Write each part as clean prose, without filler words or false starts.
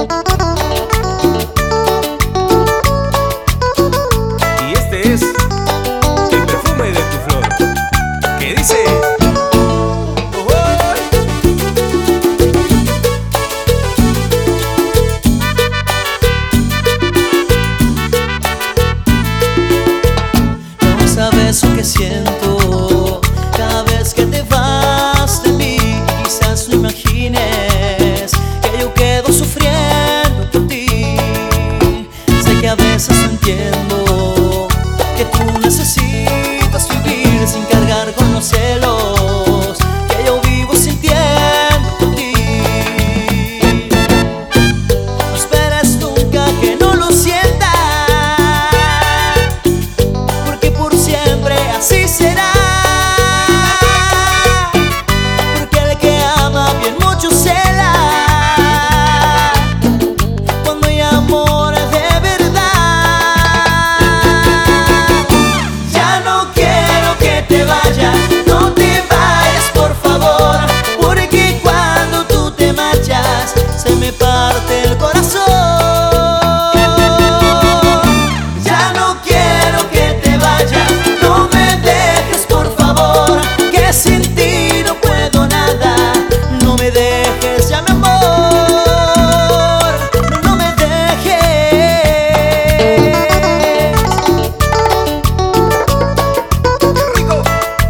Y este es el perfume de tu flor, que dice: no sabes lo que siento cada vez que te vas de mí. Quizás no imagines que yo quedo sufriendo por ti. Sé que a veces no entiendo que tú necesitas vivir sin cargar con los celos que yo vivo sintiendo por ti. No esperes nunca que no lo sientas, porque por siempre así será. Porque el que ama bien mucho cela cuando hay amor de verdad. Ya no quiero que te vayas, no te vayas por favor, porque cuando tú te marchas se me parte el corazón. Ya no quiero que te vayas, no me dejes por favor, que sin ti no puedo nada. No me dejes ya, mi amor, no, no me dejes. ¡Qué rico!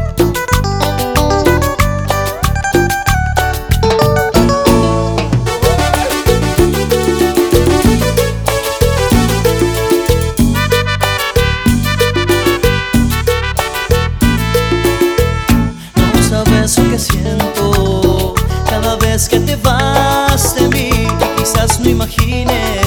No sabes lo que siento cada vez que te vas de mí. Y quizás no imagines